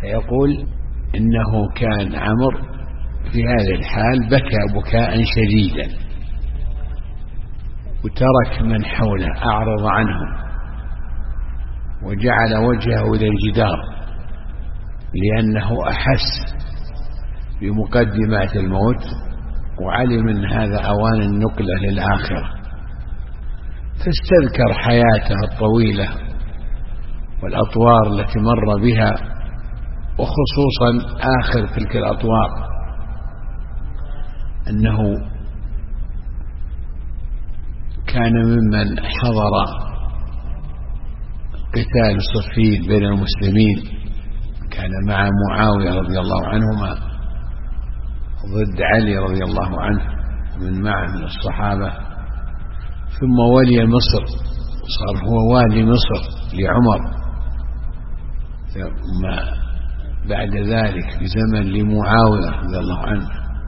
فيقول إنه كان عمرو في هذه الحال بكى بكاء شديدا وترك من حوله، أعرض عنهم وجعل وجهه إلى الجدار، لأنه أحس بمقدمات الموت وعلم أن هذا أوان النقلة للآخرة، فاستذكر حياته الطويلة والأطوار التي مر بها، وخصوصا آخر تلك الأطوار أنه كان ممن حضر قتال صفين بين المسلمين، كان مع معاوية رضي الله عنهما ضد علي رضي الله عنه من معه من الصحابة، ثم ولي مصر، صار هو والي مصر لعمر، ثم بعد ذلك بزمن لمعاوية رضي الله عنه.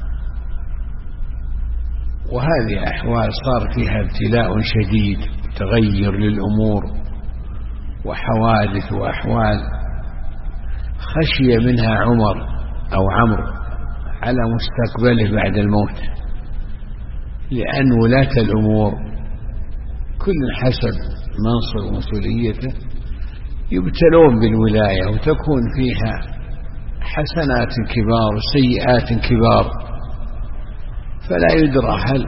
وهذه أحوال صار فيها ابتلاء شديد، تغير للأمور وحوادث وأحوال خشي منها عمر أو عمرو على مستقبله بعد الموت، لأن ولاة الأمور كل حسب منصب ومسؤوليته يبتلون بالولاية، وتكون فيها حسنات كبار وسيئات كبار، فلا يدرى هل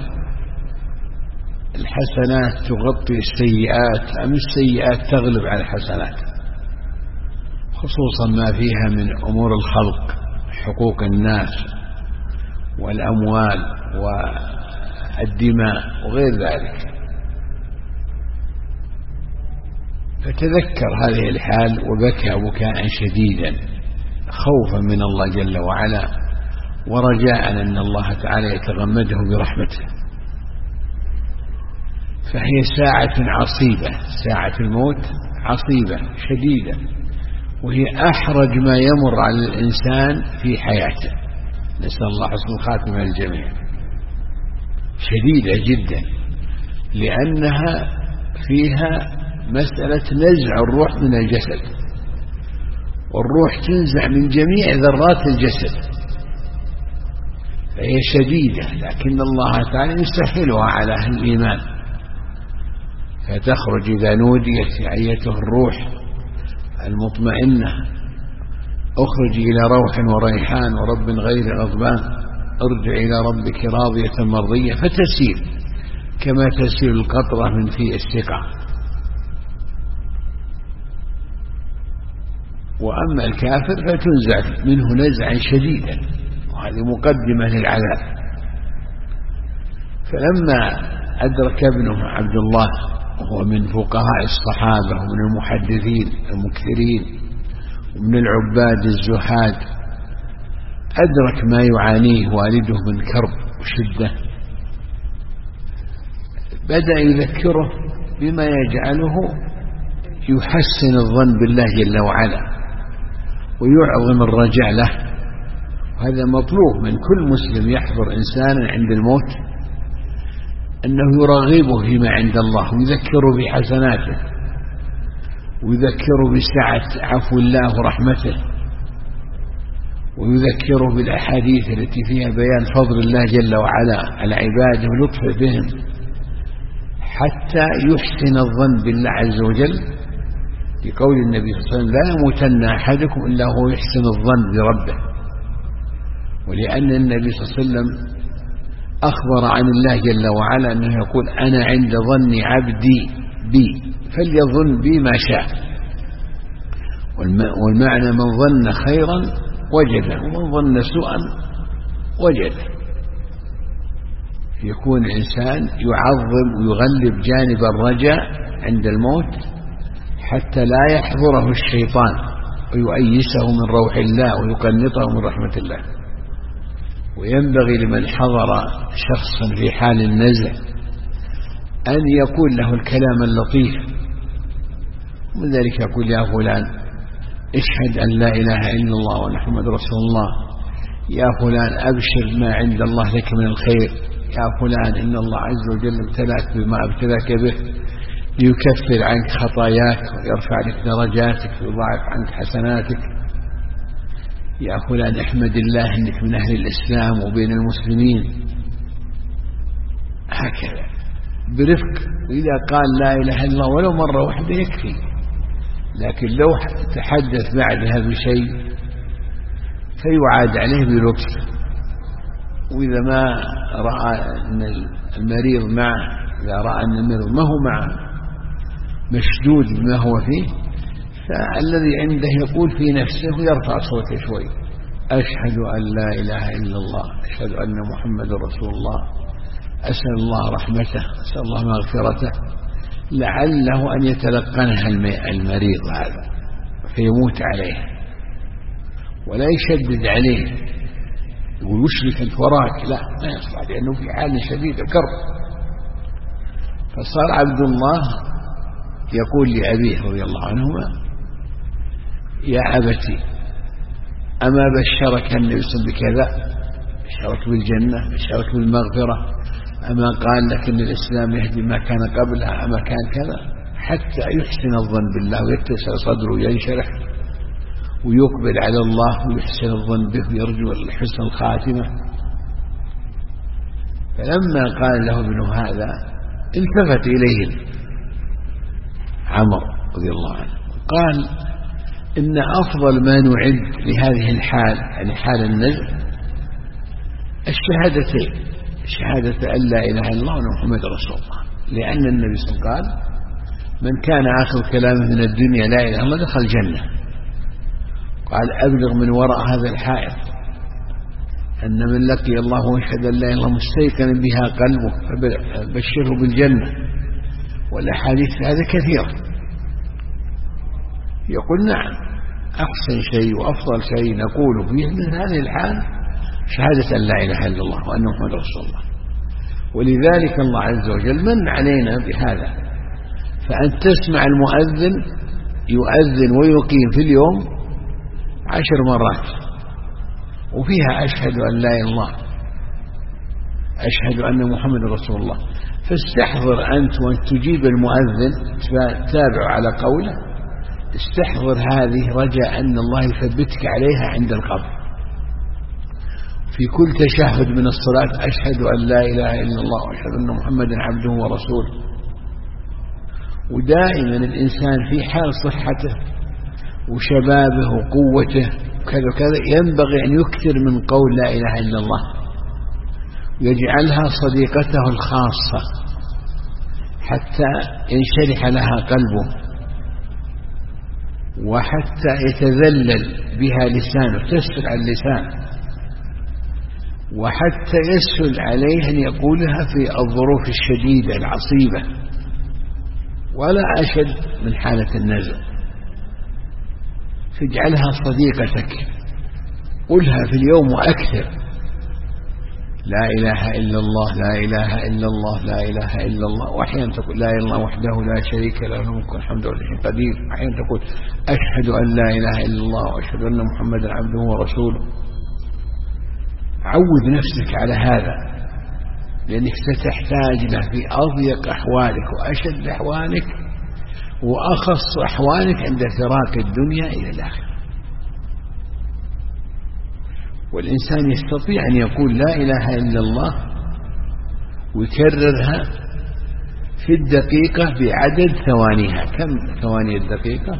الحسنات تغطي السيئات أم السيئات تغلب على الحسنات، خصوصا ما فيها من أمور الخلق، حقوق الناس والأموال والدماء وغير ذلك. فتذكر هذه الحال وبكى بكاء شديدا خوفا من الله جل وعلا، ورجاء أن الله تعالى يتغمده برحمته. فهي ساعة عصيبة، ساعة الموت عصيبة شديدة، وهي أحرج ما يمر على الإنسان في حياته، نسأل الله حسن الخاتمة للجميع. شديدة جدا، لأنها فيها مسألة نزع الروح من الجسد، والروح تنزع من جميع ذرات الجسد، فهي شديدة، لكن الله تعالى يسهلها على أهل الإيمان، فتخرج إذا نوديت أيتها الروح المطمئنة اخرج إلى روح وريحان ورب غير غضبان ارجع إلى ربك راضية مرضية، فتسير كما تسير القطرة من في السقع. وأما الكافر فتنزع منه نزعا شديدا، وهذه مقدمة للعذاب. فلما أدرك ابنه عبد الله وهو من فقهاء الصحابة ومن المحدثين المكثرين ومن العباد الزهاد، أدرك ما يعانيه والده من كرب وشدة، بدأ يذكره بما يجعله يحسن الظن بالله جل وعلا ويعظم الرجاء له. وهذا مطلوب من كل مسلم يحضر إنسانا عند الموت أنه يرغبه فيما عند الله ويذكره بحسناته ويذكره بسعة عفو الله ورحمته ويذكره بالأحاديث التي فيها بيان فضل الله جل وعلا على عباده ولطفه بهم، حتى يحسن الظن بالله عز وجل، لقول النبي صلى الله عليه وسلم لا يموتن أحدكم إلا هو يحسن الظن بربه. ولأن النبي صلى الله عليه وسلم أخبر عن الله جل وعلا أنه يقول أنا عند ظن عبدي بي فليظن بي ما شاء، والمعنى من ظن خيرا وجده ومن ظن سوءا وجده. يكون الإنسان يعظم ويغلب جانب الرجاء عند الموت حتى لا يحضره الشيطان ويؤيسه من روح الله ويقنطه من رحمة الله. وينبغي لمن حضر شخصا في حال النزع أن يقول له الكلام اللطيف، ومن ذلك يقول يا فلان اشهد أن لا إله إلا الله ومحمد رسول الله، يا فلان أبشر ما عند الله لك من الخير، يا فلان إن الله عز وجل ابتلاك بما ابتلاك به ليكفر عنك خطاياك ويرفع لك درجاتك ويضاعف عنك حسناتك. يا فلان احمد الله انك من اهل الاسلام وبين المسلمين، هكذا برفق. واذا قال لا اله الا الله ولو مره واحده يكفي، لكن لو تحدث بعدها بشيء فيعاد عليه بلطف. واذا ما راى ان المريض معه، اذا راى ان المريض ما هو معه مشدود بما هو فيه، فالذي عنده يقول في نفسه ويرفع صوته شوي: أشهد أن لا إله إلا الله، أشهد أن محمد رسول الله، أسأل الله رحمته، أسأل الله مغفرته، لعله أن يتلقنها المريض هذا فيموت عليه، ولا يشدد عليه يقول وش أنت وراك، لا ما يصلح، لأنه في حال شديد الكرب. فصار عبد الله يقول لأبيه رضي الله عنهما: يا أبتي أما بشرك النبي صلى الله عليه وسلم بكذا، بشرك بالجنة، بشرك بالمغفرة، أما قال لك إن الإسلام يهدي ما كان قبلها، أما كان كذا، حتى يحسن الظن بالله ويتسع صدره وينشرح ويقبل على الله ويحسن الظن به ويرجو حسن الخاتمة. فلما قال له ابنه هذا التفت إليه عمر رضي الله عنه قال: إن أفضل ما نعد لهذه الحال، يعني حال النزع، الشهادتين، شهادة أن لا إله إلا الله وأن محمد رسول الله، لأن النبي صلى الله عليه وسلم قال: من كان آخر كلامه من الدنيا لا إله إلا الله دخل الجنة. قال: أبلغ من وراء هذا الحائط أن من لقي الله ويشهد أن لا إله إلا الله مستيقنا بها قلبه فبشره بالجنة. والأحاديث هذا كثيرة. يقول: نعم، أحسن شيء وأفضل شيء نقول فيه من هذه الحال شهادة أن لا إله إلا الله وأن محمد رسول الله. ولذلك الله عز وجل من علينا بهذا، فأن تسمع المؤذن يؤذن ويقيم في اليوم 10 مرات وفيها أشهد أن لا إله إلا الله، أشهد أن محمد رسول الله. فاستحضر أنت وأن تجيب المؤذن تابع على قوله، استحضر هذه رجاء أن الله يثبتك عليها عند القبر. في كل تشهد من الصلاة: أشهد أن لا إله إلا الله وأشهد أن محمدا عبده ورسوله. ودائما الإنسان في حال صحته وشبابه وقوته كذا كذا ينبغي أن يكثر من قول لا إله إلا الله، ويجعلها صديقته الخاصة حتى ينشرح لها قلبه، وحتى يتذلل بها لسانه، تسهل على اللسان، وحتى يسهل عليه أن يقولها في الظروف الشديدة العصيبة، ولا أشد من حالة النزع. فاجعلها صديقتك، قلها في اليوم وأكثر: لا إله إلا الله، لا إله إلا الله، لا إله إلا الله. وأحيانا تقول لا إله إلا الله وحده لا شريك له له الملك والحمد لله قدير. أحيانا تقول أشهد أن لا إله إلا الله وأشهد أن محمدا عبده ورسوله. عود نفسك على هذا، لأنك ستحتاج له في أضيق أحوالك وأشد أحوالك وأخص أحوالك عند فراق الدنيا إلى الآخرة. والإنسان يستطيع أن يقول لا إله إلا الله ويكررها في الدقيقة بعدد ثوانيها. كم ثواني الدقيقة؟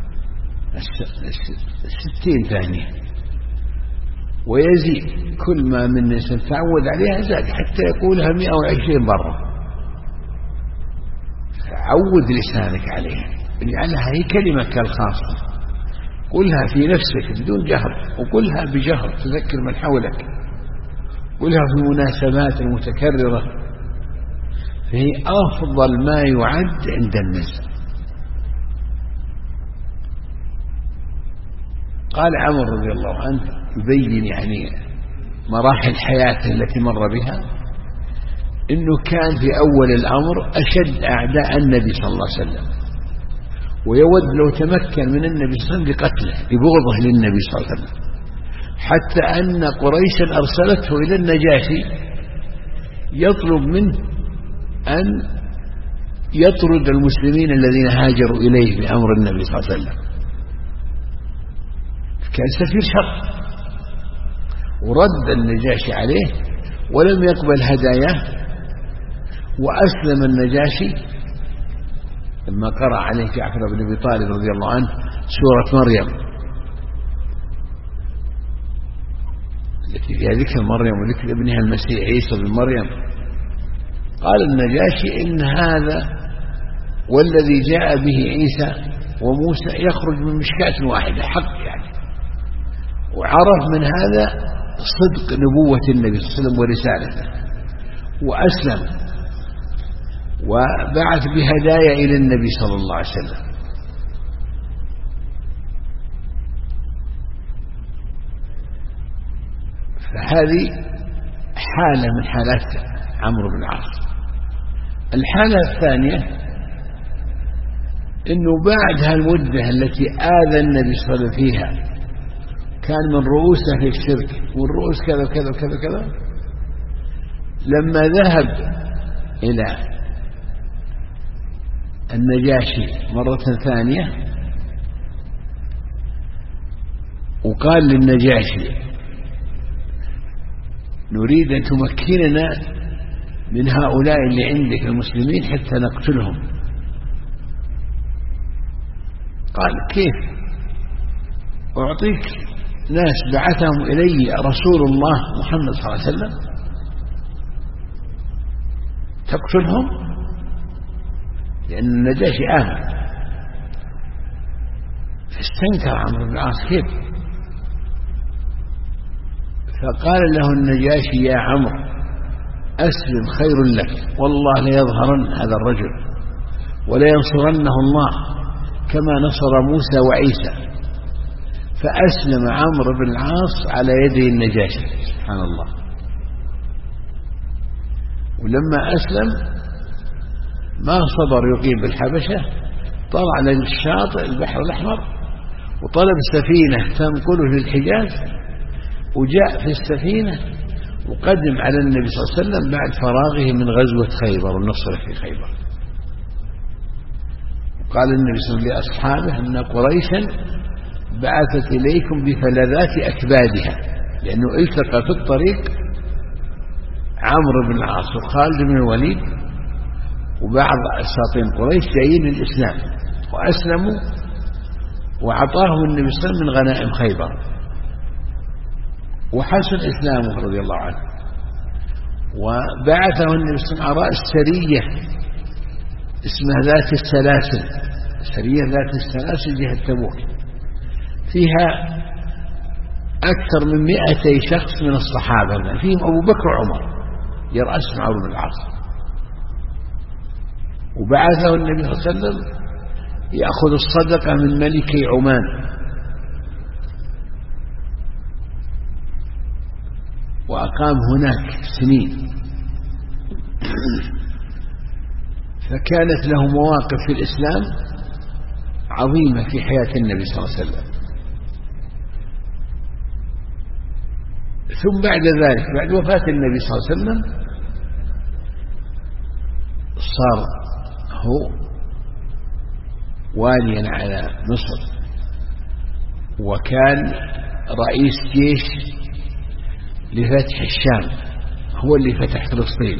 60 ثانية، ويزيد كل ما من الإنسان تعود عليها زاد حتى يقولها 120 مرة. عود لسانك عليها، اجعلها هي كلمتك الخاصة، قلها في نفسك بدون جهر، وقلها بجهر تذكر من حولك، قلها في مناسبات متكررة، فهي أفضل ما يعد عند النزع. قال عمر رضي الله عنه يبين يعني مراحل حياته التي مر بها، إنه كان في أول الأمر أشد أعداء النبي صلى الله عليه وسلم، ويود لو تمكن من النبي صلى الله عليه وسلم بقتله لبغضه للنبي صلى الله عليه وسلم، حتى أن قريشا أرسلته إلى النجاشي يطلب منه أن يطرد المسلمين الذين هاجروا إليه بأمر النبي صلى الله عليه وسلم. كان سفير شر، ورد النجاشي عليه ولم يقبل هداياه، وأسلم النجاشي لما قرأ عليه جعفر بن أبي طالب رضي الله عنه سورة مريم التي فيها ذكر مريم وذكر ابنها المسيح عيسى بن مريم. قال النجاشي إن هذا والذي جاء به عيسى وموسى يخرج من مشكاة واحدة، حق يعني. وعرف من هذا صدق نبوة النبي صلى الله عليه وسلم ورسالته، وأسلم وبعث بهدايا إلى النبي صلى الله عليه وسلم. فهذه حالة من حالات عمرو بن العاص. الحالة الثانية أنه بعد هالمدة التي آذى النبي صلى الله عليه وسلم فيها، كان من رؤوسه في الشرك والرؤوس كذا كذا كذا كذا، لما ذهب إلى النجاشي مرة ثانية وقال للنجاشي نريد أن تمكننا من هؤلاء اللي عندك المسلمين حتى نقتلهم. قال كيف؟ أعطيك ناس بعثهم إلي رسول الله محمد صلى الله عليه وسلم تقتلهم؟ لأن النجاشي آمن. فاستنكر عمرو بن العاص كيف؟ فقال له النجاشي يا عمرو أسلم خير لك، والله ليظهرن هذا الرجل ولينصرنه الله كما نصر موسى وعيسى. فأسلم عمرو بن العاص على يدي النجاشي سبحان الله. ولما أسلم ما صبر يقيم بالحبشة، طلع للشاطئ البحر الأحمر وطلب سفينة تنقله للحجاز، وجاء في السفينة وقدم على النبي صلى الله عليه وسلم بعد فراغه من غزوة خيبر والنصر في خيبر. قال النبي صلى الله عليه وسلم لأصحابه أن قريشا بعثت إليكم بفلذات أكبادها، لأنه التقى في الطريق عمرو بن العاص وخالد بن الوليد وبعض أساطين قريش جايين للإسلام وأسلموا، وأعطاهم النبي صلى الله عليه وسلم من غنائم خيبر، وحسن إسلامه رضي الله عنه. وبعثه النبي صلى الله عليه وسلم على رأس سرية اسمها ذات السلاسل، سرية ذات السلاسل جهة تبوك، فيها أكثر من 200 شخص من الصحابة، فيهم أبو بكر وعمر يرأسهم عمرو بن العاص. وبعثه النبي صلى الله عليه وسلم يأخذ الصدقة من ملكي عمان، وأقام هناك سنين. فكانت له مواقف في الإسلام عظيمة في حياة النبي صلى الله عليه وسلم. ثم بعد ذلك بعد وفاة النبي صلى الله عليه وسلم صار هو واليا على مصر، وكان رئيس جيش لفتح الشام، هو اللي فتح فلسطين،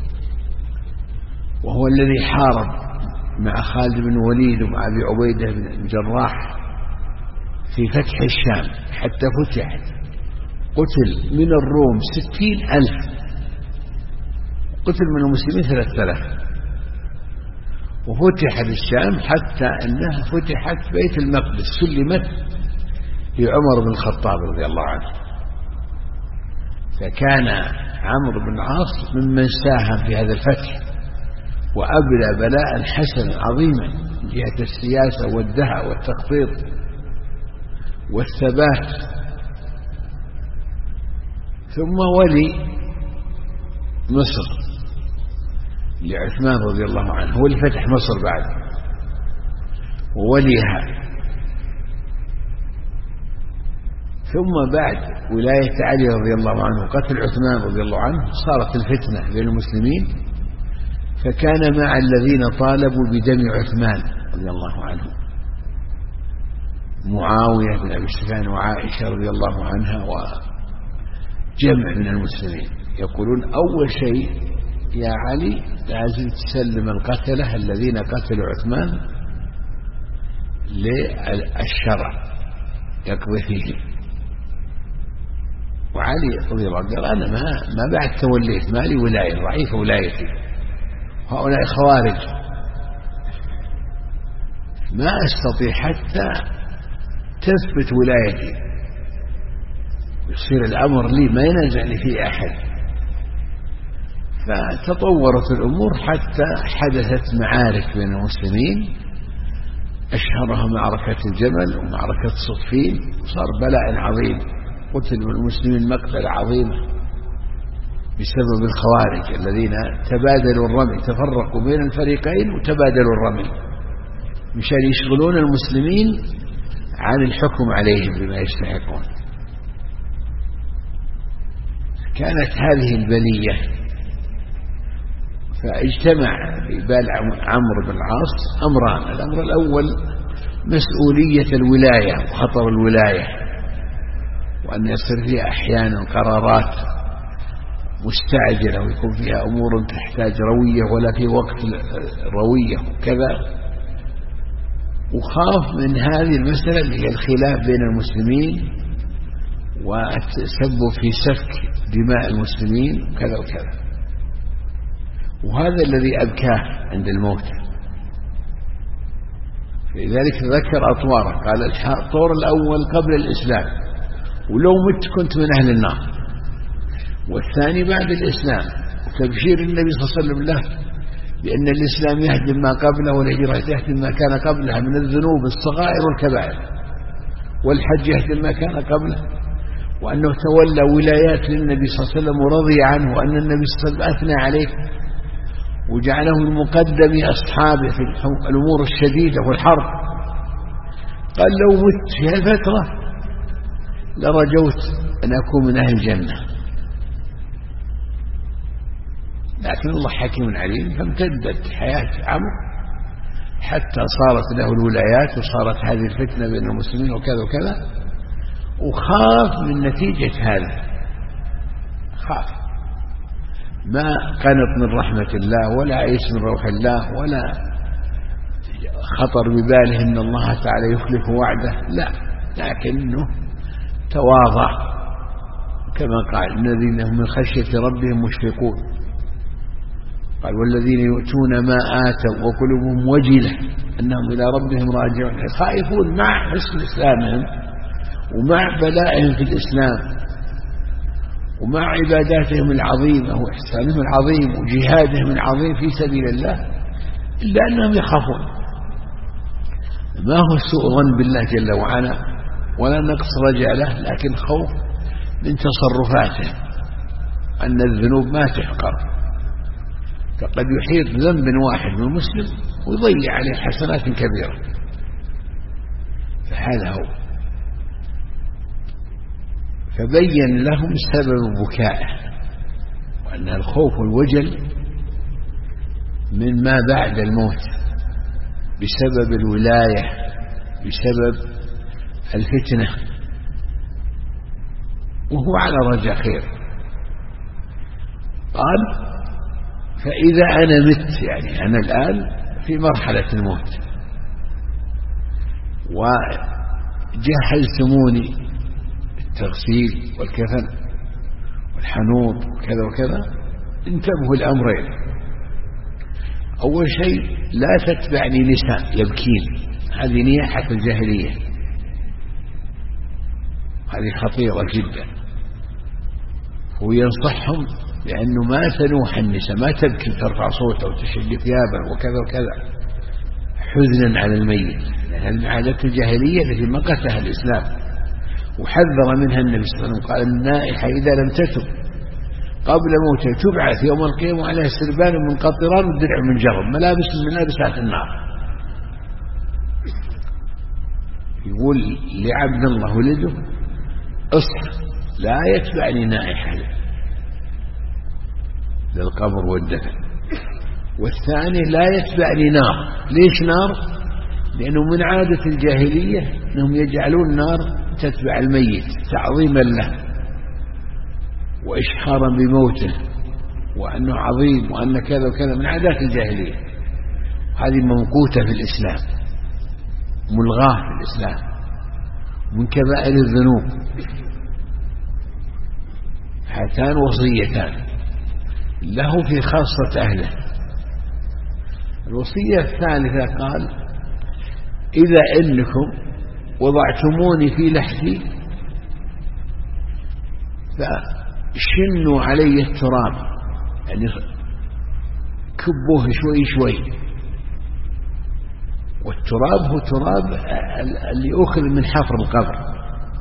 وهو الذي حارب مع خالد بن الوليد ومع أبي عبيدة بن الجراح في فتح الشام حتى فتحت. قتل من الروم 60,000، قتل من المسلمين 3000، وفتحت الشام حتى أنها فتحت بيت المقدس سلمت لعمر بن الخطاب رضي الله عنه. فكان عمرو بن العاص ممن ساهم في هذا الفتح وأبلى بلاء حسنا عظيما من جهة السياسة والدهاء والتخطيط والثبات. ثم ولي مصر لعثمان رضي الله عنه، هو اللي فتح مصر بعد ووليها. ثم بعد ولاية علي رضي الله عنه وقتل عثمان رضي الله عنه صارت الفتنة بين المسلمين، فكان مع الذين طالبوا بدم عثمان رضي الله عنه معاوية بن أبي سفيان وعائشة رضي الله عنها جمع من المسلمين يقولون أول شيء يا علي لازم تسلم القتلة الذين قتلوا عثمان للشرع يقضي فيهم. وعلي رضي الله عنه قال أنا ما بعد توليت، ما لي ولاية، ضعيفة ولايتي، هؤلاء خوارج ما أستطيع حتى تثبت ولايتي، يصير الأمر لي ما ينازعني فيه أحد. فتطورت الأمور حتى حدثت معارك بين المسلمين، أشهرها معركة الجمل ومعركة صفين، صار بلاء عظيم، قتل المسلمين مقتل عظيمة بسبب الخوارج الذين تبادلوا الرمي، تفرقوا بين الفريقين وتبادلوا الرمي مشان يشغلون المسلمين عن الحكم عليهم بما يستحقون. كانت هذه البلية، فاجتمع في بال عمرو بن العاص أمران. الأمر الأول مسؤولية الولاية وخطر الولاية، وأن يصير فيها أحيانا قرارات مستعجلة ويكون فيها أمور تحتاج روية ولا في وقت روية وكذا. وخاف من هذه المسألة اللي هي الخلاف بين المسلمين والتسبب في سفك دماء المسلمين وكذا وكذا، وهذا الذي أبكاه عند الموت. لذلك ذكر أطواره، قال الطور الأول قبل الإسلام ولو مت كنت من أهل النار، والثاني بعد الإسلام، تبشير النبي صلى الله عليه وسلم له بأن الإسلام يهدم ما قبله والهجرة يهدم ما كان قبلها من الذنوب الصغائر والكبائر، والحج يهدم ما كان قبله، وأنه تولى ولايات للنبي صلى الله عليه وسلم ورضي عنه، وأن النبي صلى الله عليه وسلم أثنى عليه وجعله المقدم أصحابه في الأمور الشديدة والحرب. قال لو مت في هالفترة لرجوت أن أكون من أهل الجنة، لكن الله حكيم عليم، فامتدت حياة عمرو حتى صارت له الولايات وصارت هذه الفتنة بين المسلمين وكذا وكذا، وخاف من نتيجة هذا، خاف، ما قنط من رحمة الله ولا عيس من روح الله ولا خطر بباله أن الله تعالى يخلف وعده، لا، لكنه تواضع كما قال الذين هم من خشية ربهم مشفقون. قال والذين يؤتون ما آتوا وقلوبهم وجلة أنهم إلى ربهم راجعون، خائفون مع حسن إسلامهم ومع بلائهم في الإسلام ومع عباداتهم العظيمة وإحسانهم العظيم وجهادهم العظيم في سبيل الله، إلا أنهم يخافون. ما هو سوء ظن بالله جل وعلا ولا نقص رجع له، لكن خوف من تصرفاته، أن الذنوب ما تحقر، فقد يحيط ذنب واحد من المسلم ويضيع عليه حسنات كبيرة. فهذا هو، فبين لهم سبب بكائه، وأن الخوف والوجل من ما بعد الموت بسبب الولاية، بسبب الفتنة، وهو على رجاء خير. قال فإذا أنا مت، يعني أنا الآن في مرحلة الموت وجهزتموني التغسيل والكفن والحنوط وكذا وكذا، انتبهوا الأمرين. أول شيء لا تتبعني نساء يبكين، هذه نياحة الجاهلية، هذه خطيرة جدا. وينصحهم لأنه ما تنوح النساء، ما تبكي ترفع صوتها وتشق ثيابها وكذا وكذا حزنا على الميت، لأن عادة الجاهلية التي مقتها الإسلام، وحذر منها النبي صلى الله عليه وسلم، قال النائحة إذا لم تتب قبل موتها تبعث يوم القيامة عليها سربان من قطران ودرع من جرب، ملابس من ملابسات النار. يقول لعبد الله ولده اصح لا يتبعني نائحة للقبر والدفن. والثاني لا يتبعني نار. ليش نار؟ لأنه من عادة الجاهلية أنهم يجعلون النار تتبع الميت تعظيما له، وإشحارا بموته وأنه عظيم وأن كذا وكذا من عادات الجاهلية. هذه ممقوتة في الإسلام، ملغاة في الإسلام، من كبائر الذنوب. هاتان وصيتان له في خاصة أهله. الوصية الثالثة قال: إذا إنكم وضعتموني في لحدي فشنوا علي التراب، يعني كبوه شوي شوي. والتراب هو تراب اللي أخذ من حفر القبر،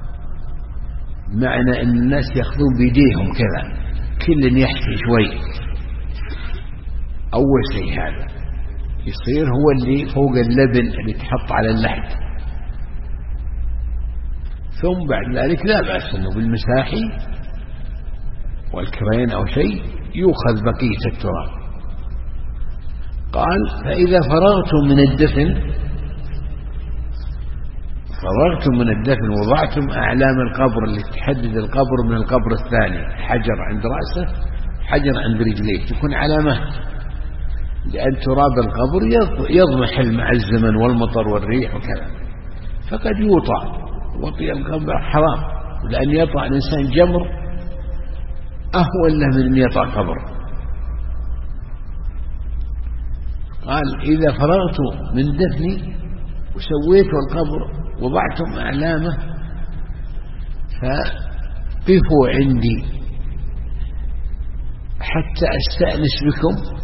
معنى أن الناس يأخذون بيديهم كذا، كل يحفي شوي. أول شيء هذا يصير هو اللي فوق اللبن اللي تحط على اللحد. ثم بعد ذلك لا بأس أنه بالمساحي والكرين أو شيء يؤخذ بقية التراب. قال: فإذا فرغتم من الدفن وضعتم أعلام القبر اللي تحدد القبر من القبر الثاني، حجر عند رأسه، حجر عند رجليه، تكون علامات، لأن تراب القبر يضمحل مع الزمن والمطر والريح وكذا، فقد يوطأ. وطي القبر حرام، لأن يطأ الإنسان جمر أهون له من أن يطأ قبر. قال: إذا فرغت من دفني وسويت القبر وضعتم أعلامه فقفوا عندي حتى أستأنس بكم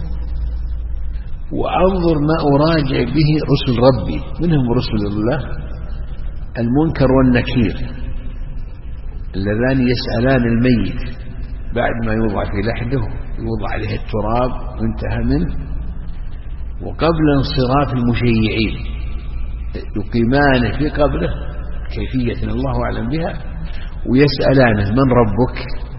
وأنظر ما أراجع به رسل ربي. منهم رسل الله المنكر والنكير اللذان يسألان الميت بعد ما يوضع في لحده، يوضع عليه التراب وانتهى منه، وقبل انصراف المشيعين يقيمان في قبره كيفية الله أعلم بها، ويسألانه: من ربك؟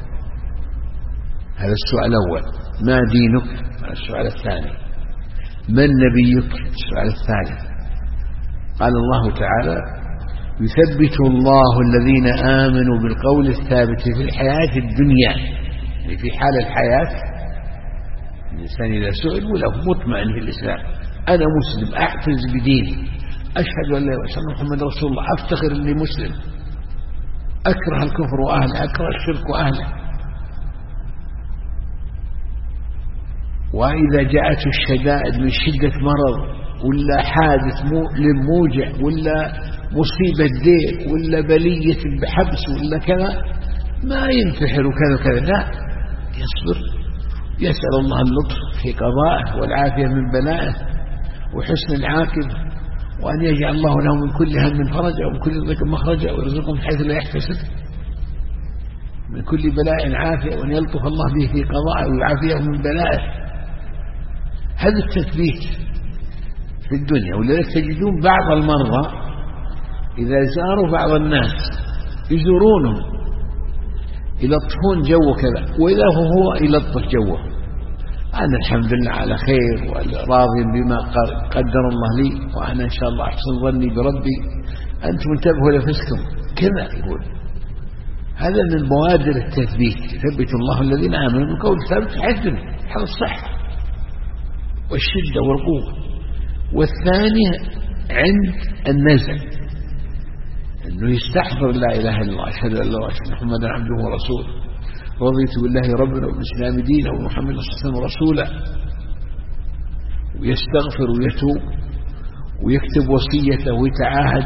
هذا السؤال الأول. ما دينك؟ هذا السؤال الثاني. من نبيك؟ السؤال الثالث. قال الله تعالى: يثبت الله الذين آمنوا بالقول الثابت في الحياة الدنيا، يعني في حال الحياة الإنسان إذا سئل وله مطمئن في الإسلام، أنا مسلم أعتز بديني، أشهد أن لا إله إلا الله محمد رسول الله، أفتخر أني مسلم، أكره الكفر وأهله، أكره الشرك وأهله. وإذا جاءت الشدائد من شدة مرض ولا حادث مؤلم موجع ولا مصيبة دين ولا بلية بحبس ولا كذا، ما ينتحر وكذا وكذا، لا، يصبر، يسأل الله اللطف في قضائه والعافية من بلائه وحسن العاقبة، وأن يجعل الله له من كل هم فرجا ومن كل ضيق مخرجا ويرزقهم حيث لا يحتسب، من كل بلاء عافية، وأن يلطف الله به في قضائه ويعافيه من بلائه. هذا التثبيت في الدنيا. ولذلك تجدون بعض المرضى إذا زاروا بعض الناس يزورونهم يلطفون جو كذا، وإذا هو يلطف جوه، أنا الحمد لله على خير وراضي بما قدر الله لي، وأنا إن شاء الله أحسن ظني بربي، أنتم انتبهوا لنفسكم كذا. يقول هذا من بوادر التثبيت. يثبت الله الذين آمنوا بالقول الثابت في الحياة الدنيا، هذا الصح والشدة والقوة. والثاني عند النزل، أنه يستحضر لا إله إلا الله، أشهد أن لا إله إلا الله محمدا عبده ورسوله، رضيت بالله ربنا وبالإسلام دينا ومحمد صلى الله عليه وسلم رسولا، ويستغفر ويتوب ويكتب وصيته ويتعاهد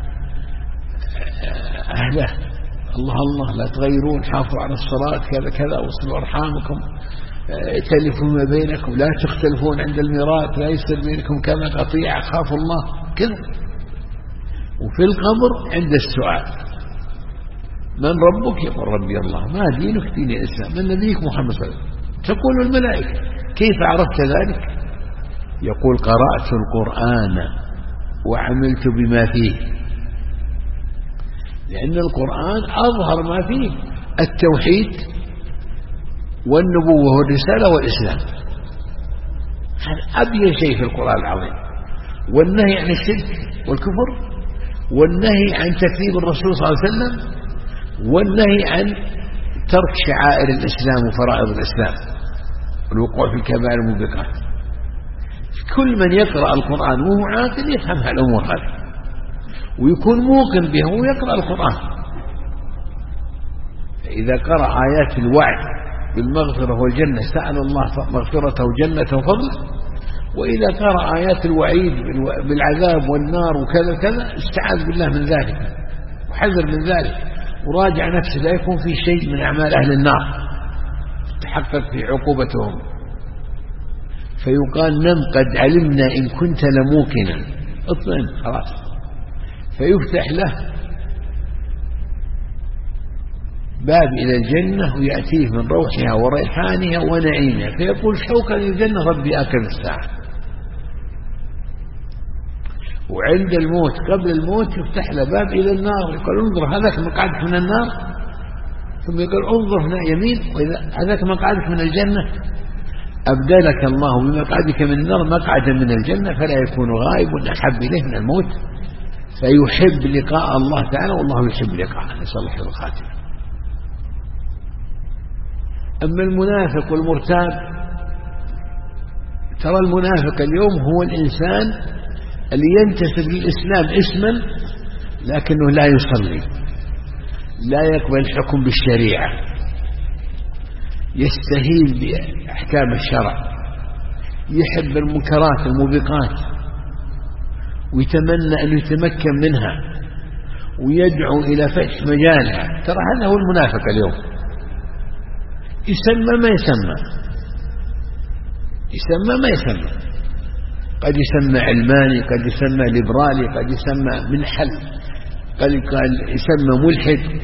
أهله: الله الله لا تغيرون، حافظوا على الصلاة كذا كذا، وصلوا أرحامكم، ائتلفوا ما بينكم، لا تختلفون عند الميراث، لا يصير بينكم كما قطيعة، خافوا الله كذا. وفي القبر عند السؤال: من ربك؟ يقول ربي الله. ما دينك؟ دين الإسلام. من نبيك؟ محمد صلى الله عليه وسلم. تقول الملائكة: كيف عرفت ذلك؟ يقول: قرأت القرآن وعملت بما فيه، لأن القرآن أظهر ما فيه التوحيد والنبوة والرسالة والإسلام، هذا أبين شيء في القرآن العظيم. والنهي عن الشرك والكفر، والنهي عن تكذيب الرسول صلى الله عليه وسلم، والنهي عن ترك شعائر الإسلام وفرائض الإسلام والوقوع في الكبائر الموبقات. كل من يقرأ القرآن وهو عاقل يفهم هالأمور هذه ويكون موقن بها ويقرأ القرآن. فإذا قرأ آيات الوعد بالمغفرة والجنة سأل الله مغفرته وجنة وفضله، وإذا قرأ آيات الوعيد بالعذاب والنار وكذا كذا استعاذ بالله من ذلك وحذر من ذلك وراجع نفسه لا يكون في شيء من أعمال أهل النار تحقق في عقوبتهم. فيقال نم قد علمنا إن كنت لموقنا، اطمئن خلاص. فيفتح له باب إلى الجنة ويأتيه من روحها وريحانها ونعيمها، فيقول شوقا للجنة ربي آكل الساعة. وعند الموت قبل الموت يفتح له باب إلى النار، يقول انظر هذاك مقعدك من النار، ثم يقول انظر هنا يمين هذاك مقعدك من الجنة، أبدلك الله بمقعدك من النار مقعدا من الجنة، فلا يكون غائب أحب إليه من الموت، فيحب لقاء الله تعالى والله يحب لقاءه، نسأل الله خير الخاتمة. أما المنافق والمرتاب، ترى المنافق اليوم هو الإنسان اللي ينتسب للإسلام اسما لكنه لا يصلي، لا يقبل الحكم بالشريعة، يستهين بأحكام الشرع، يحب المنكرات الموبقات ويتمنى أن يتمكن منها ويدعو إلى فتح مجالها. ترى هذا هو المنافق اليوم، يسمى ما يسمى، يسمى ما يسمى، قد يسمى علماني، قد يسمى ليبرالي، قد يسمى منحل، قد يسمى ملحد،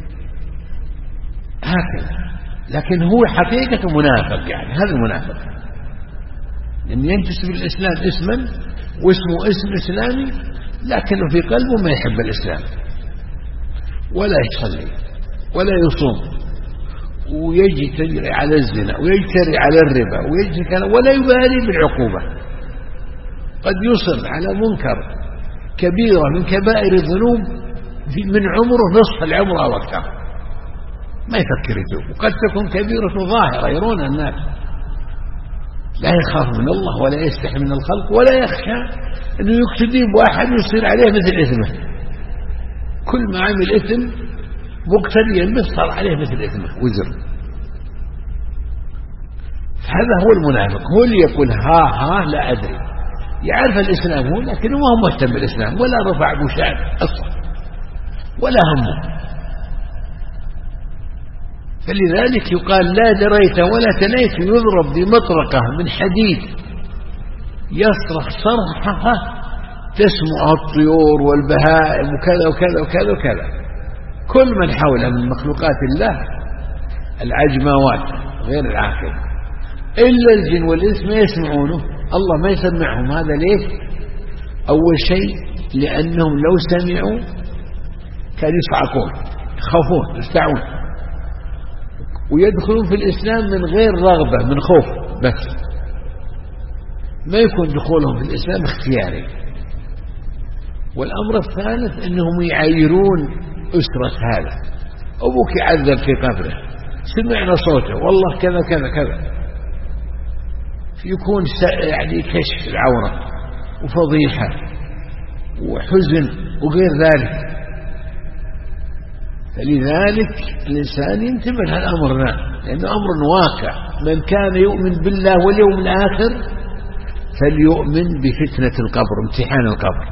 هكذا. لكن هو حقيقة منافق، يعني هذا المنافق أن ينتسب الإسلام اسما واسمه اسم إسلامي لكنه في قلبه ما يحب الإسلام ولا يصلي ولا يصوم، ويجتري على الزنا ويجتري على الربا ويجتري ولا يبالي بالعقوبة. قد يصر على منكر كبيرة من كبائر الذنوب من عمره نصف العمر أو أكثر ما يفكر يتوب، وقد تكون كبيرة ظاهرة يرون الناس، لا يخاف من الله ولا يستحي من الخلق ولا يخشى أنه يقتدي بواحد يصير عليه مثل إثمه، كل ما عمل إثم مقتديا به صار عليه مثل إثمه وزر. هذا هو المنافق، هو اللي يقول ها لا أدري، يعرف الإسلام هو لكنه ما هو مهتم بالإسلام ولا رفع بشان أصلا ولا همه. فلذلك يقال لا دريت ولا تنيت، يضرب بمطرقة من حديد يصرخ صرخة تسمع الطيور والبهائم وكذا وكذا وكذا وكذا، كل من حوله من مخلوقات الله العجماوات غير العاقل، إلا الجن والإنس ما يسمعونه، الله ما يسمعهم. هذا ليش؟ أول شيء لأنهم لو سمعوا كانوا يصعقون يخافون يستعون ويدخلون في الإسلام من غير رغبة، من خوف بس، ما يكون دخولهم في الإسلام اختياري. والأمر الثالث أنهم يعايرون أسرة هذا، أبوك يعذب في قبره سمعنا صوته والله كذا كذا كذا، يكون يعني كشف العورة وفضيحة وحزن وغير ذلك. فلذلك الإنسان ينتبه لهالأمر لأنه أمر واقع. من كان يؤمن بالله واليوم الآخر فليؤمن بفتنة القبر، امتحان القبر،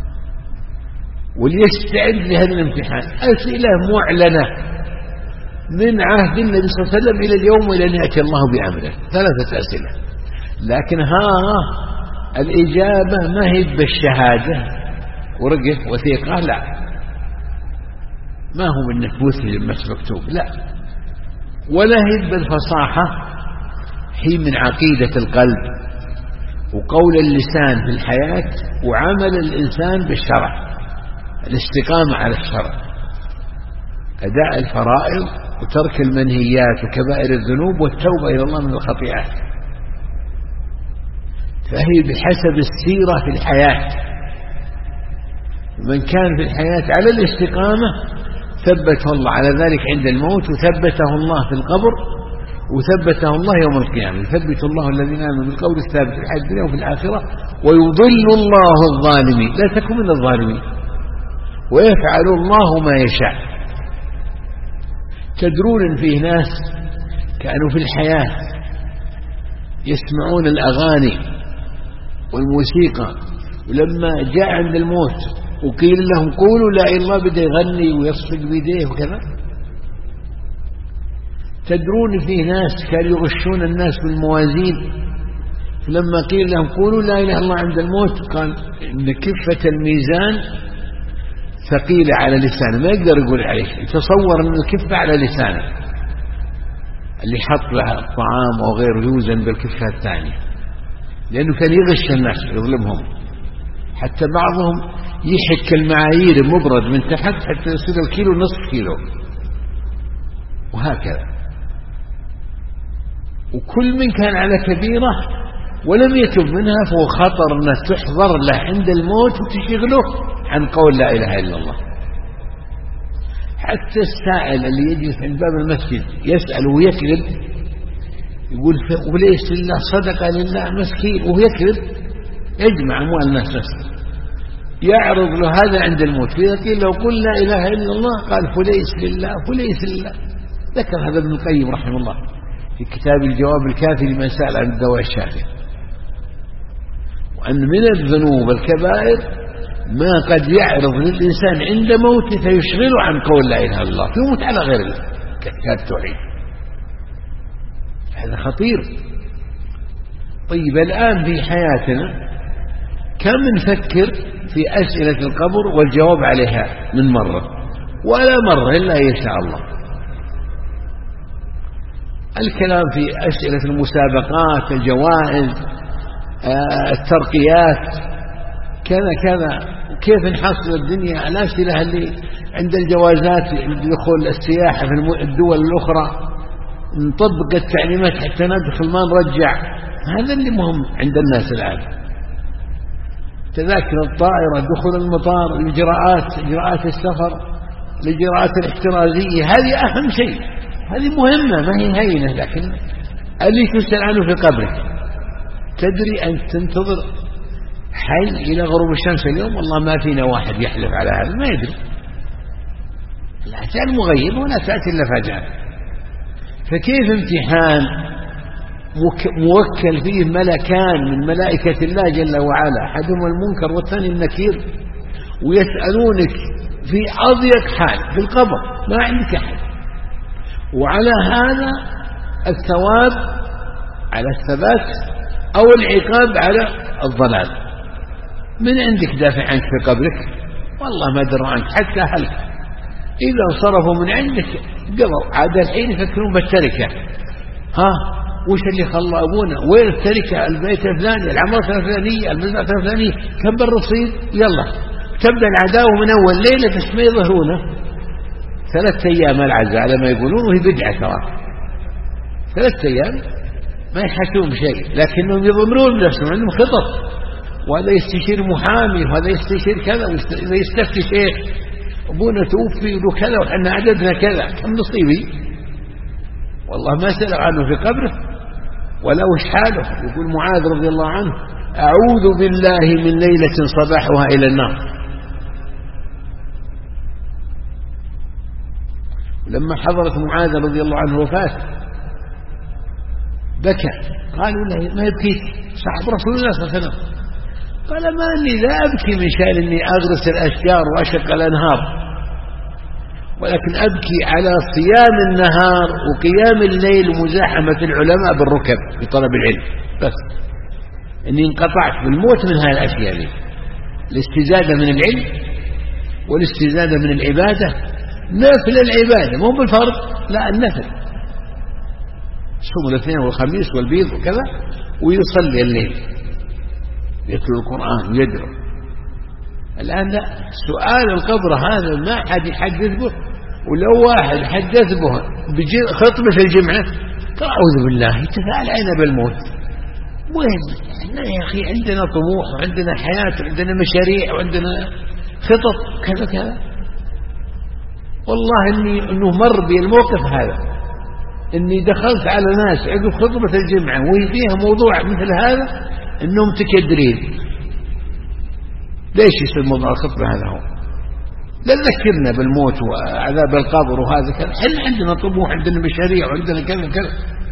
وليستعد لهذا الامتحان. أسئلة معلنة من عهد النبي صلى الله عليه وسلم إلى اليوم وإلى أن يأتي الله بأمره، 3 أسئلة. لكن الإجابة ما هي بالشهادة ورقة وثيقة، لا، ما هو من نفوس لمس مكتوب، لا، ولا هي بالفصاحة، هي من عقيدة القلب وقول اللسان في الحياة وعمل الإنسان بالشرع، الاستقامة على الشرع، أداء الفرائض وترك المنهيات وكبائر الذنوب والتوبة إلى الله من الخطيئات. فهي بحسب السيرة في الحياة، من كان في الحياة على الاستقامة ثبته الله على ذلك عند الموت، وثبته الله في القبر، وثبته الله يوم القيامة. يثبت الله الذين آمنوا بالقول الثابت في الحياة الدنيا وفي الآخرة، ويضل الله الظالمين. لا تكن من الظالمين، ويفعل الله ما يشاء. تدرون فيه ناس كانوا في الحياة يسمعون الأغاني والموسيقى، ولما جاء عند الموت وقيل لهم قولوا لا إله إلا الله، بدأ يغني ويصفق بيديه وكذا. تدرون فيه ناس كانوا يغشون الناس بالموازين، فلما قيل لهم قولوا لا إله إلا الله عند الموت قال إن كفة الميزان ثقيلة على لسانه، ما يقدر يقول عليه. يتصور أن الكفة على لسانه، اللي حط لها الطعام أو غيره يوزن بالكفة الثانية، لأنه كان يغش الناس يظلمهم. حتى بعضهم يحك المعايير مبرد من تحت حتى يصير الكيلو نصف كيلو، وهكذا. وكل من كان على كبيرة ولم يتب منها فهو خطر أنها تحضر له عند الموت وتشغله عن قول لا إله إلا الله. حتى السائل اللي يجلس عند باب المسجد يسأل ويكذب، يقول وليس لله صدقة لله مسكين، وهو يكذب يجمع أموال الناس بس، يعرض له هذا عند الموت. فإذا قيل لو قل لا إله إلا الله قال فليس لله فليس لله. ذكر هذا ابن القيم رحمه الله في كتاب الجواب الكافي لمن سأل عن الدواء الشافي، وأن من الذنوب الكبائر ما قد يعرض للإنسان عند موته فيشغله عن قول لا إله إلا الله، فيموت على غير التوحيد. هذا خطير. طيب الآن في حياتنا كم نفكر في أسئلة القبر والجواب عليها من مرة، ولا مرة إلا يشاء الله. الكلام في أسئلة المسابقات، الجوائز، الترقيات، كذا كيف نحصل الدنيا. الأسئلة اللي عند الجوازات دخول السياحة في الدول الأخرى، نطبق التعليمات حتى ندخل ما نرجع. هذا اللي مهم عند الناس الآن. تذاكر الطائرة، دخول المطار، إجراءات السفر، الإجراءات الاحترازية، هذه أهم شيء، هذه مهمة ما هي هينة. لكن اللي تسأل عنه في قبرك، تدري أن تنتظر حي إلى غروب الشمس اليوم؟ والله ما فينا واحد يحلف على هذا، ما يدري. لا تأتي المغيب ولا تأتي إلا فجأة. فكيف امتحان موكل فيه ملكان من ملائكة الله جل وعلا، أحدهما المنكر والثاني النكير، ويسألونك في أضيق حال في القبر ما عندك أحد، وعلى هذا الثواب على الثبات أو العقاب على الضلال. من عندك دافع عنك في قبرك؟ والله ما دروا عنك حتى أهلك إذا صرفوا من عندك قضوا. عاد الحين يفكرون بالتركة. وش اللي خلى أبونا؟ وين التركة؟ البيت الفلاني، العمارة الفلانية، المزرعة الفلانية، كم بالرصيد؟ يلا تبدأ العداوة من أول ليلة بس ما يظهرونه. 3 أيام العزاء على ما يقولون، وهي بدعة ترى. 3 أيام ما يحسون بشيء، لكنهم يضمرون نفسهم، عندهم خطط، وهذا يستشير محامي، وهذا يستشير كذا، وإذا يستفتي شيخ أبونا توفي له كذا وحنا عددنا كذا، كم نصيبي؟ والله ما سأل عنه في قبره ولا وش حاله. يقول معاذ رضي الله عنه أعوذ بالله من ليلة صباحها إلى النار. ولما حضرت معاذ رضي الله عنه وفاة بكى، قالوا له ما يبكيك؟ صاحب رسول الله صلى الله عليه وسلم. قال ما أني لا أبكي من شأن أني أغرس الأشجار وأشق الأنهار، ولكن أبكي على صيام النهار وقيام الليل ومزاحمة العلماء بالركب في طلب العلم، بس أني انقطعت بالموت من هذه الأشياء لي. الاستزادة من العلم والاستزادة من العبادة، نفل العبادة مو بالفرض، لا النفل، صوم الاثنين والخميس والبيض وكذا، ويصلي الليل، يتلو القرآن ويدعو. الآن لا، سؤال القبر هذا ما حد يحدث به، ولو واحد حدث به خطبة الجمعة قال أعوذ بالله يتفاعل عينا بالموت. وين احنا يا أخي عندنا طموح وعندنا حياة وعندنا مشاريع وعندنا خطط كذا كذا. والله إنه مر بي الموقف هذا، إني دخلت على ناس عقب خطبة الجمعة وهي فيها موضوع مثل هذا إنهم متكدرين. ليش يصير موضوع الخطبة هذا؟ هو لا ذكرنا بالموت وعذاب القبر وهذا كذا، حنا عندنا طموح، عندنا مشاريع وعندنا كذا كذا،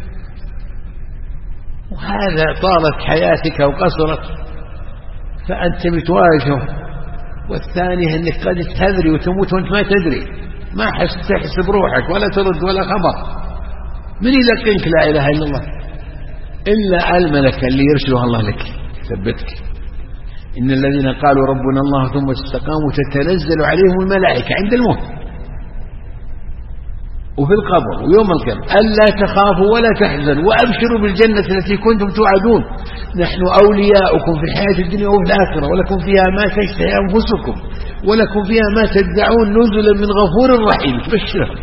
وهذا طالت حياتك وقصرت فأنت بتواجهه. والثاني أنك قد تهذري وتموت وأنت ما تدري، ما تحسب روحك ولا ترد ولا خبر. من يلقنك لا إله إلا الله إلا الملك اللي يرسله الله لك ثبتك. إن الذين قالوا ربنا الله ثم استقاموا تتنزل عليهم الملائكة عند الموت وفي القبر ويوم القيامة ألا تخافوا ولا تحزنوا وأبشروا بالجنة التي كنتم توعدون نحن أولياؤكم في الحياة الدنيا وفي الآخرة ولكم فيها ما تشتهي أنفسكم ولكم فيها ما تدعون نزلا من غفور رحيم. تبشرهم،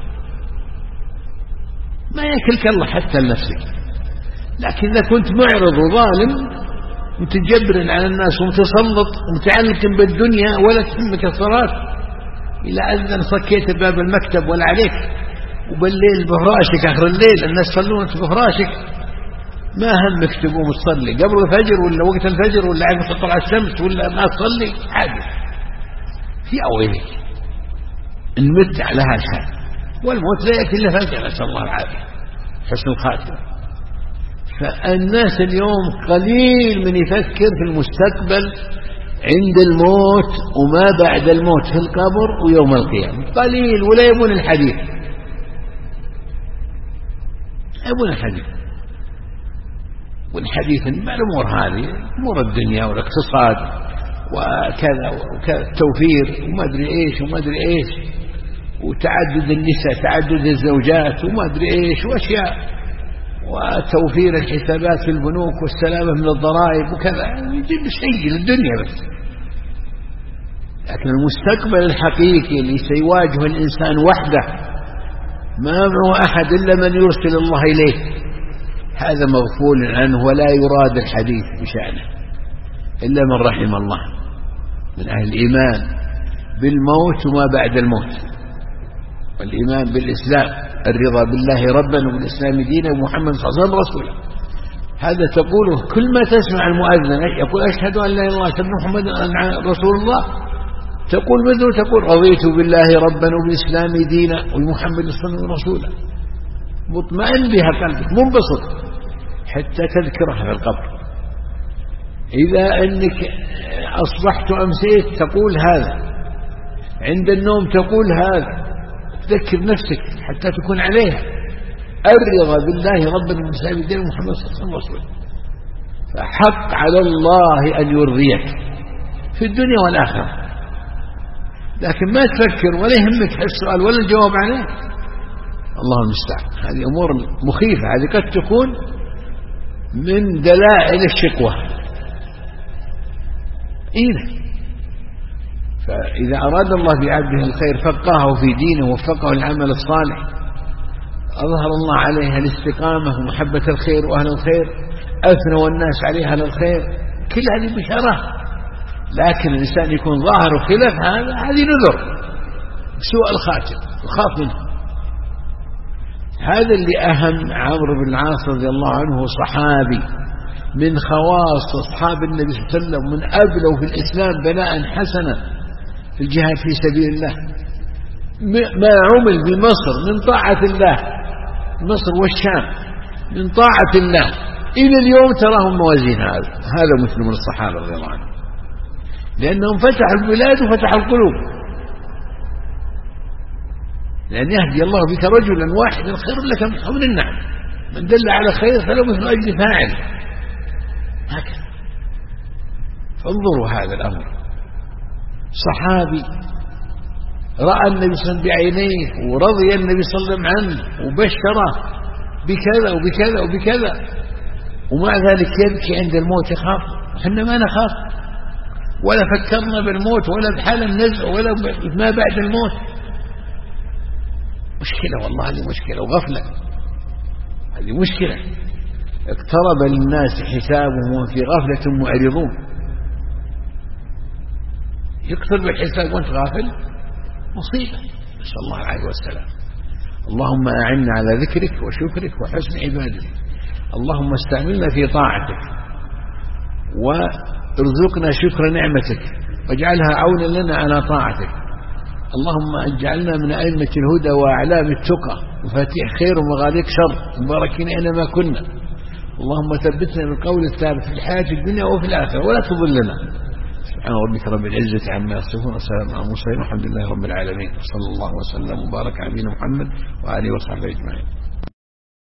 ما يكلك الله حتى لنفسك. لكن إذا كنت معرض وظالم متجبر على الناس ومتسلط ومتعلق بالدنيا ولا تهمك الصلاة، إلى أذن صكيت باب المكتب ولا عليك، وبالليل بفراشك آخر الليل الناس يصلون أنت بفراشك، ما همك تقوم تصلي قبل الفجر ولا وقت الفجر ولا عقب تطلع الشمس ولا ما تصلي عادي. في أولك إن مت على هذا الحال، والموت لا يأتي إلا فجأة، نسأل الله العافية حسن الخاتمة. فالناس اليوم قليل من يفكر في المستقبل عند الموت وما بعد الموت في القبر ويوم القيامة، قليل، ولا يبون الحديث، يبون الحديث. والحديث مع الأمور هذه أمور الدنيا والاقتصاد وكذا وكذا، التوفير وما أدري إيش وما أدري إيش، وتعدد النساء تعدد الزوجات وما أدري إيش وأشياء، وتوفير الحسابات في البنوك والسلامة من الضرائب وكذا، يجيب شيء للدنيا بس. لكن المستقبل الحقيقي اللي سيواجه الإنسان وحده ما معه أحد إلا من يرسل الله إليه، هذا مغفول عنه ولا يراد الحديث بشأنه إلا من رحم الله من أهل الإيمان بالموت وما بعد الموت، والإيمان بالإسلام، الرضا بالله ربا وبالإسلام دينا ومحمد صلى الله عليه وسلم رسولا. هذا تقوله كل ما تسمع المؤذن يقول أشهد أن لا إله إلا الله أشهد أن محمدا رسول الله، تقول مثله تقول رضيت بالله ربا وبالإسلام دينا ومحمد صلى الله عليه وسلم رسولا، مطمئن بها قلبك منبسط حتى تذكرها في القبر. إذا أنك أصبحت وأمسيت تقول هذا، عند النوم تقول هذا، تذكر نفسك حتى تكون عليها الرضا بالله ربا وبالإسلام دينا ومحمد صلى الله عليه وسلم رسولا. فحق على الله أن يرضيك في الدنيا والآخرة، لكن ما تفكر ولا يهمك السؤال ولا الجواب عليه، الله المستعان. هذه أمور مخيفة، هذه قد تكون من دلائل الشقوة. إيه، فإذا أراد الله بعبده الخير فقهه في دينه ووفقه العمل الصالح، أظهر الله عليها الاستقامة ومحبة الخير وأهل الخير، أثنوا الناس عليها للخير، كل هذه بشارة. لكن الإنسان يكون ظاهر خلاف هذه نذر سوء الخاتم يخاف منه. هذا اللي أهم عمرو بن العاص رضي الله عنه، صحابي من خواص أصحاب النبي صلى الله عليه وسلم، من أبلوا في الإسلام بلاء حسنا في الجهاد في سبيل الله. ما عمل بمصر من طاعة الله، مصر والشام من طاعة الله إلى اليوم تراهم موازين. هذا مثل من الصحابة رضي الله عنهم، لأنهم فتحوا البلاد وفتحوا القلوب. لأن يهدي الله بك رجلا واحدا خير لك من حمر النعم، من دل على خير فله مثل أجر فاعل. هكذا. فانظروا هذا الأمر، صحابي رأى النبي صلى الله عليه وسلم بعينيه ورضي النبي صلى الله عليه وسلم عنه وبشره بكذا وبكذا وبكذا، ومع ذلك يبكي عند الموت يخاف. احنا ما نخاف ولا فكرنا بالموت ولا بحال النزع ولا ما بعد الموت. مشكلة والله، هذه مشكلة وغفلة، هذه مشكلة. اقترب للناس حسابهم وهم في غفلة معرضون. يقترب الحساب وانت غافل، مصيبة، نسأل الله العافية والسلام. اللهم أعنا على ذكرك وشكرك وحسن عبادتك. اللهم استعملنا في طاعتك وارزقنا شكر نعمتك واجعلها عونا لنا على طاعتك. اللهم اجعلنا من أئمة الهدى وأعلام التقى وفاتيح خير ومغاليق شر مباركين أينما كنا. اللهم ثبتنا بالقول الثابت في الحياة الدنيا وفي الآخرة ولا تضلنا. سبحان ربك رب العزة عما يصفون وسلام على المرسلين والحمد لله رب العالمين. صلى الله وسلم وبارك على نبينا محمد وآله وصحبه أجمعين.